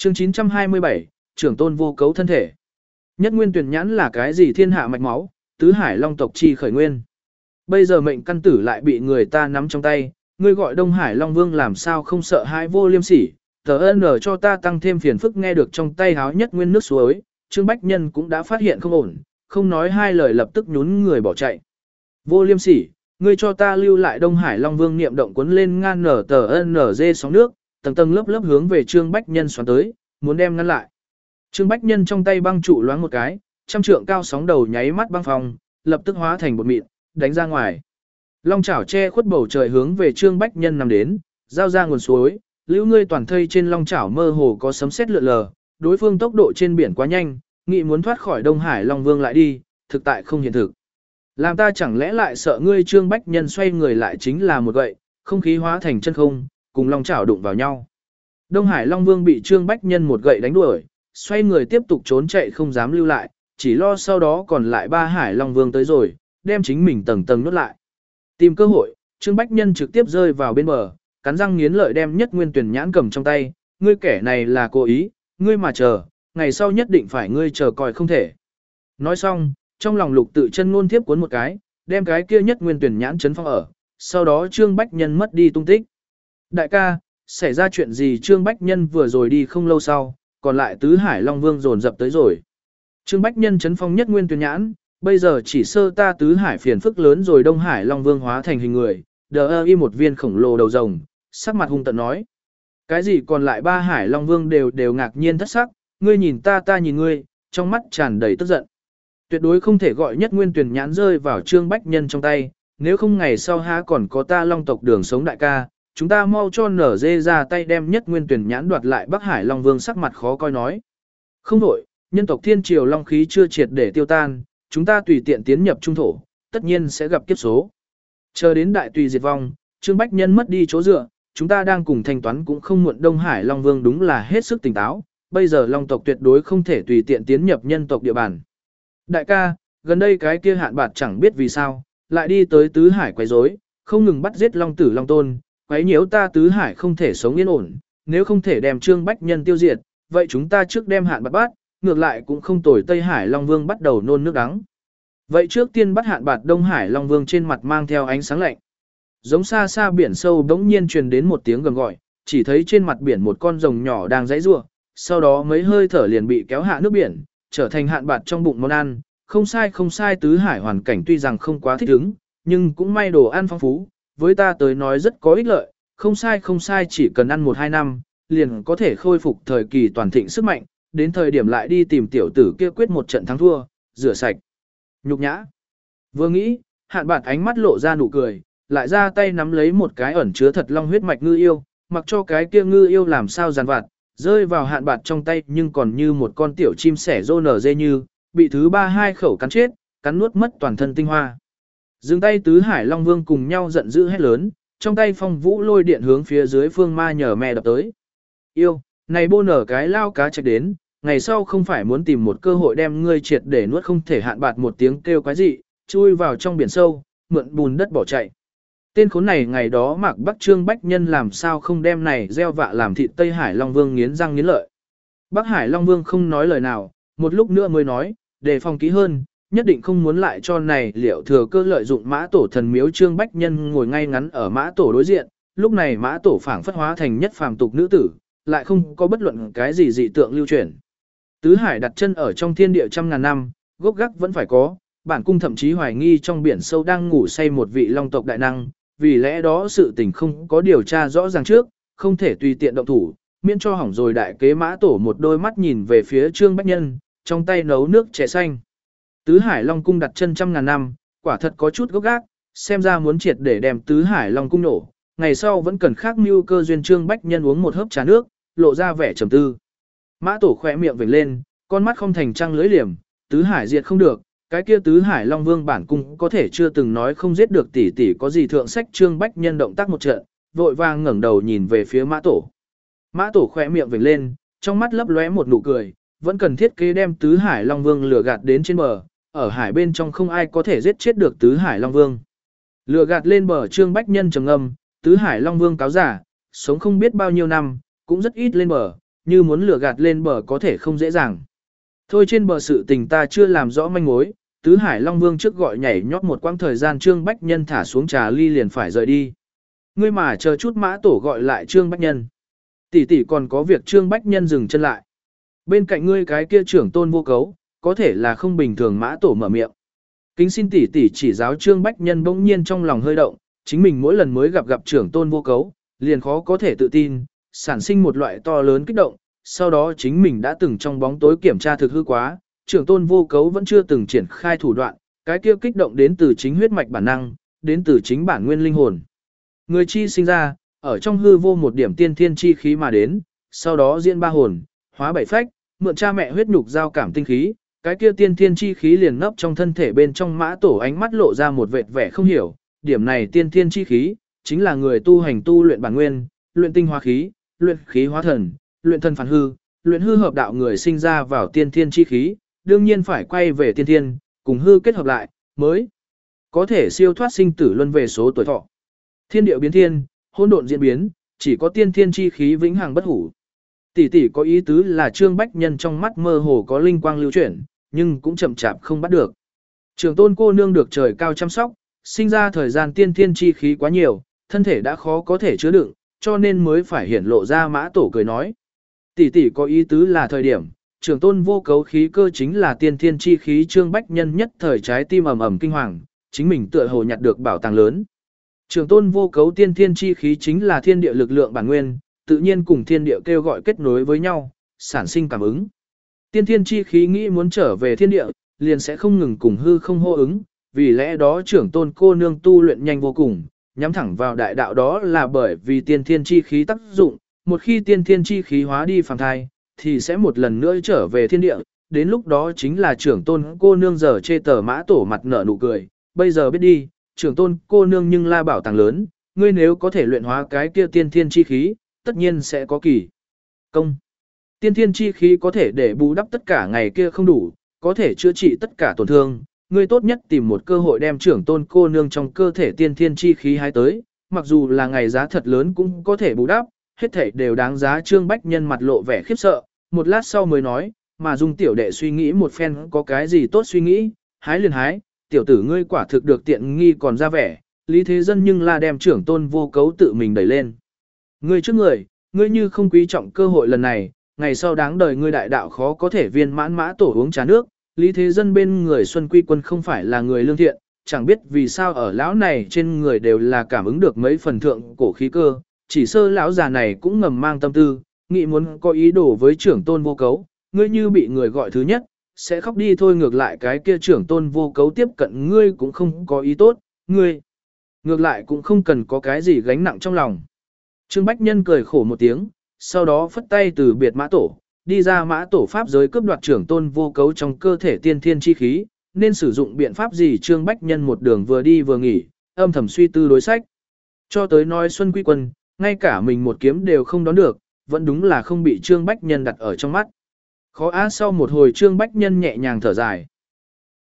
Chương 927, trưởng tôn vô cấu thân thể. Nhất nguyên tuyển nhãn là cái gì thiên hạ mạch máu, tứ hải long tộc chi khởi nguyên. Bây giờ mệnh căn tử lại bị người ta nắm trong tay, ngươi gọi Đông Hải Long Vương làm sao không sợ hãi vô liêm sỉ, tờ ơn cho ta tăng thêm phiền phức. Nghe được trong tay háo nhất nguyên nước suối, Trương Bách Nhân cũng đã phát hiện không ổn, không nói hai lời lập tức nhún người bỏ chạy. Vô liêm sỉ, ngươi cho ta lưu lại. Đông Hải Long Vương niệm động cuốn lên ngang nở tờ ơn dê sóng nước, tầng tầng lớp lớp hướng về Trương Bách Nhân xoắn tới, muốn đem ngăn lại. Trương Bách Nhân trong tay băng trụ loáng một cái, trăm trượng cao sóng đầu nháy mắt băng phòng, lập tức hóa thành bột mịn, đánh ra ngoài. Long chảo che khuất bầu trời hướng về Trương Bách Nhân nằm đến, giao ra nguồn suối, lưu ngươi toàn thây trên long chảo mơ hồ có sấm sét lượn lờ, đối phương tốc độ trên biển quá nhanh, nghĩ muốn thoát khỏi Đông Hải Long Vương lại đi, thực tại không hiện thực. Làm ta chẳng lẽ lại sợ ngươi? Trương Bách Nhân xoay người lại chính là một gậy, không khí hóa thành chân không, cùng long chảo đụng vào nhau. Đông Hải Long Vương bị Trương Bách Nhân một gậy đánh đuổi, xoay người tiếp tục trốn chạy không dám lưu lại, chỉ lo sau đó còn lại ba Hải Long Vương tới rồi, đem chính mình tầng tầng nuốt lại. Tìm cơ hội, Trương Bách Nhân trực tiếp rơi vào bên bờ, cắn răng nghiến lợi đem nhất nguyên tuyển nhãn cầm trong tay, ngươi kẻ này là cố ý, ngươi mà chờ, ngày sau nhất định phải ngươi chờ coi không thể. Nói xong, trong lòng Lục Tự Chân ngôn thiếp cuốn một cái, đem cái kia nhất nguyên tuyển nhãn chấn phong ở, sau đó Trương Bách Nhân mất đi tung tích. Đại ca, xảy ra chuyện gì? Trương Bách Nhân vừa rồi đi không lâu sau, còn lại tứ Hải Long Vương dồn dập tới rồi. Trương Bách Nhân chấn phong nhất nguyên tuyển nhãn, bây giờ chỉ sơ ta tứ hải phiền phức lớn rồi. Đông Hải Long Vương hóa thành hình người, đờ y một viên khổng lồ đầu rồng, sắc mặt hung tợn nói. Cái gì? Còn lại ba Hải Long Vương đều ngạc nhiên thất sắc, ngươi nhìn ta, ta nhìn ngươi, trong mắt tràn đầy tức giận. Tuyệt đối không thể gọi nhất nguyên tuyển nhãn rơi vào Trương Bách Nhân trong tay, nếu không ngày sau há còn có ta Long tộc Đường sống đại ca, chúng ta mau cho nở dê ra tay đem nhất nguyên tuyển nhãn đoạt lại. Bắc Hải Long Vương sắc mặt khó coi nói. Không đổi, nhân tộc thiên triều long khí chưa triệt để tiêu tan, chúng ta tùy tiện tiến nhập trung thổ, tất nhiên sẽ gặp kiếp số. Chờ đến đại tùy diệt vong, Trương Bách Nhân mất đi chỗ dựa, chúng ta đang cùng thanh toán cũng không muộn. Đông Hải Long Vương đúng là hết sức tỉnh táo, bây giờ long tộc tuyệt đối không thể tùy tiện tiến nhập nhân tộc địa bàn. Đại ca, gần đây cái kia Hạn Bạt chẳng biết vì sao, lại đi tới tứ hải quấy rối, không ngừng bắt giết long tử long tôn, quấy nhiễu ta tứ hải không thể sống yên ổn, nếu không thể đem Trương Bách Nhân tiêu diệt, vậy chúng ta trước đem Hạn Bạt bắt, ngược lại cũng không tồi. Tây Hải Long Vương bắt đầu nôn nước đắng. Vậy trước tiên bắt Hạn Bạt. Đông Hải Long Vương trên mặt mang theo ánh sáng lạnh. Giống xa xa biển sâu bỗng nhiên truyền đến một tiếng gầm gọi, chỉ thấy trên mặt biển một con rồng nhỏ đang giãy giụa, sau đó mấy hơi thở liền bị kéo hạ nước biển, trở thành Hạn Bạt trong bụng món ăn. Không sai không sai, tứ hải hoàn cảnh tuy rằng không quá thích ứng, nhưng cũng may đồ ăn phong phú, với ta tới nói rất có ích lợi. Không sai không sai, chỉ cần ăn 1-2 năm, liền có thể khôi phục thời kỳ toàn thịnh sức mạnh, đến thời điểm lại đi tìm tiểu tử kia quyết một trận thắng thua, rửa sạch nhục nhã. Vừa nghĩ, Hạn Bạt ánh mắt lộ ra nụ cười, lại ra tay nắm lấy một cái ẩn chứa thật long huyết mạch ngư yêu, mặc cho cái kia ngư yêu làm sao giàn vặt, rơi vào Hạn Bạt trong tay nhưng còn như một con tiểu chim sẻ rô nở dê như, bị thứ ba hai khẩu cắn chết, cắn nuốt mất toàn thân tinh hoa. Dừng tay, tứ Hải Long Vương cùng nhau giận dữ hét lớn, trong tay phong vũ lôi điện hướng phía dưới phương ma nhờ mẹ đập tới. Yêu, này bô nở cái lao cá chạy đến, ngày sau không phải muốn tìm một cơ hội đem ngươi triệt để nuốt không thể. Hạn Bạt một tiếng kêu quái dị, chui vào trong biển sâu, mượn bùn đất bỏ chạy. Tên khốn này ngày đó Mạc Bắc Trương Bách Nhân làm sao không đem này gieo vạ làm thịt. Tây Hải Long Vương nghiến răng nghiến lợi. Bắc Hải Long Vương không nói lời nào, một lúc nữa mới nói, đề phòng kỹ hơn, nhất định không muốn lại cho này liệu thừa cơ lợi dụng mã tổ thần miếu. Trương Bách Nhân ngồi ngay ngắn ở mã tổ đối diện, lúc này mã tổ phảng phất hóa thành nhất phàm tục nữ tử, lại không có bất luận cái gì dị tượng lưu truyền. Tứ hải đặt chân ở trong thiên địa trăm ngàn năm, gốc gác vẫn phải có, bản cung thậm chí hoài nghi trong biển sâu đang ngủ say một vị long tộc đại năng, vì lẽ đó sự tình không có điều tra rõ ràng trước, không thể tùy tiện động thủ, miễn cho hỏng rồi đại kế. Mã tổ một đôi mắt nhìn về phía Trương Bách Nhân, trong tay nấu nước chè xanh. Tứ Hải Long cung đặt chân trăm ngàn năm, quả thật có chút gốc gác, xem ra muốn triệt để đem Tứ Hải Long cung nổ, ngày sau vẫn cần khác mưu cơ duyên. Trương Bách Nhân uống một hớp trà nước, lộ ra vẻ trầm tư. Mã tổ khỏe miệng vểnh lên, con mắt không thành trăng lưỡi liềm, Tứ Hải diệt không được, cái kia Tứ Hải Long Vương bản cung có thể chưa từng nói không giết được tỷ tỷ có gì thượng sách. Trương Bách Nhân động tác một trận, vội vàng ngẩng đầu nhìn về phía Mã tổ. Mã tổ khỏe miệng vểnh lên, trong mắt lấp lóe một nụ cười, vẫn cần thiết kế đem Tứ Hải Long Vương lừa gạt đến trên bờ, ở hải bên trong không ai có thể giết chết được Tứ Hải Long Vương. Lừa gạt lên bờ. Trương Bách Nhân trầm ngâm, Tứ Hải Long Vương cáo giả, sống không biết bao nhiêu năm, cũng rất ít lên bờ, như muốn lừa gạt lên bờ có thể không dễ dàng. Thôi trên bờ sự tình ta chưa làm rõ manh mối, Tứ Hải Long Vương trước gọi nhảy nhót một quãng thời gian Trương Bách Nhân thả xuống trà ly liền phải rời đi. Ngươi mà chờ chút Mã Tổ gọi lại Trương Bách Nhân. Tỷ tỷ còn có việc Trương Bách Nhân dừng chân lại. Bên cạnh ngươi cái kia trưởng tôn vô cấu, có thể là không bình thường Mã Tổ mở miệng. Kính xin tỷ tỷ chỉ giáo Trương Bách Nhân bỗng nhiên trong lòng hơi động, chính mình mỗi lần mới gặp trưởng tôn vô cấu, liền khó có thể tự tin, sản sinh một loại to lớn kích động, sau đó chính mình đã từng trong bóng tối kiểm tra thực hư quá, trưởng tôn vô cấu vẫn chưa từng triển khai thủ đoạn, cái kia kích động đến từ chính huyết mạch bản năng, đến từ chính bản nguyên linh hồn. Người chi sinh ra, ở trong hư vô một điểm tiên thiên chi khí mà đến, sau đó diễn ba hồn, hóa bảy phách, mượn cha mẹ huyết nhục giao cảm tinh khí, cái kia tiên thiên chi khí liền nấp trong thân thể bên trong Mã Tổ ánh mắt lộ ra một vệt vẻ không hiểu, điểm này tiên thiên chi khí, chính là người tu hành tu luyện bản nguyên, luyện tinh hóa khí, luyện khí hóa thần, luyện thân phản hư, luyện hư hợp đạo người sinh ra vào tiên thiên chi khí, đương nhiên phải quay về tiên thiên, cùng hư kết hợp lại, mới có thể siêu thoát sinh tử luân về số tuổi thọ. Thiên điệu biến thiên, hỗn độn diễn biến, chỉ có tiên thiên chi khí vĩnh hằng bất hủ. Tỷ tỷ có ý tứ là Trương Bách Nhân trong mắt mơ hồ có linh quang lưu chuyển, nhưng cũng chậm chạp không bắt được. Trường tôn cô nương được trời cao chăm sóc, sinh ra thời gian tiên thiên chi khí quá nhiều, thân thể đã khó có thể chứa đựng, cho nên mới phải hiển lộ ra Mã Tổ cười nói. Tỷ tỷ có ý tứ là thời điểm, trường tôn vô cấu khí cơ chính là tiên thiên chi khí Trương Bách Nhân nhất thời trái tim ầm ầm kinh hoàng, chính mình tựa hồ nhặt được bảo tàng lớn. Trường tôn vô cấu tiên thiên chi khí chính là thiên địa lực lượng bản nguyên, tự nhiên cùng thiên địa kêu gọi kết nối với nhau, sản sinh cảm ứng. Tiên thiên chi khí nghĩ muốn trở về thiên địa, liền sẽ không ngừng cùng hư không hô ứng, vì lẽ đó trưởng tôn cô nương tu luyện nhanh vô cùng, nhắm thẳng vào đại đạo đó là bởi vì tiên thiên chi khí tác dụng, một khi tiên thiên chi khí hóa đi phàm thai, thì sẽ một lần nữa trở về thiên địa, đến lúc đó chính là trưởng tôn cô nương giờ chê tờ Mã Tổ mặt nở nụ cười, bây giờ biết đi, trưởng tôn cô nương nhưng la bảo tàng lớn, ngươi nếu có thể luyện hóa cái kia tiên thiên chi khí, tất nhiên sẽ có kỳ công. Tiên thiên chi khí có thể để bù đắp tất cả ngày kia không đủ, có thể chữa trị tất cả tổn thương, ngươi tốt nhất tìm một cơ hội đem trưởng tôn cô nương trong cơ thể tiên thiên chi khí hái tới, mặc dù là ngày giá thật lớn cũng có thể bù đắp, hết thảy đều đáng giá. Trương Bách Nhân mặt lộ vẻ khiếp sợ, một lát sau mới nói, mà Dung tiểu đệ suy nghĩ một phen có cái gì tốt suy nghĩ, hái liền hái, tiểu tử ngươi quả thực được tiện nghi còn ra vẻ, Lý Thế Dân nhưng là đem trưởng tôn vô cấu tự mình đẩy lên. Ngươi trước người, ngươi như không quý trọng cơ hội lần này, ngày sau đáng đời ngươi đại đạo khó có thể viên mãn. Mã Tổ uống trà nước, Lý Thế Dân bên người Xuân Quy Quân không phải là người lương thiện, chẳng biết vì sao ở lão này trên người đều là cảm ứng được mấy phần thượng cổ khí cơ, chỉ sơ lão già này cũng ngầm mang tâm tư, nghĩ muốn có ý đồ với trưởng tôn vô cấu, ngươi như bị người gọi thứ nhất, sẽ khóc đi thôi. Ngược lại cái kia trưởng tôn vô cấu tiếp cận ngươi cũng không có ý tốt, ngươi ngược lại cũng không cần có cái gì gánh nặng trong lòng. Trương Bách Nhân cười khổ một tiếng, sau đó phất tay từ biệt Mã Tổ, đi ra Mã Tổ pháp giới cướp đoạt trưởng tôn vô cấu trong cơ thể tiên thiên chi khí, nên sử dụng biện pháp gì. Trương Bách Nhân một đường vừa đi vừa nghỉ, âm thầm suy tư đối sách. Cho tới nói Xuân Quy Quân, ngay cả mình một kiếm đều không đón được, vẫn đúng là không bị Trương Bách Nhân đặt ở trong mắt. Khó á. Sau một hồi Trương Bách Nhân nhẹ nhàng thở dài.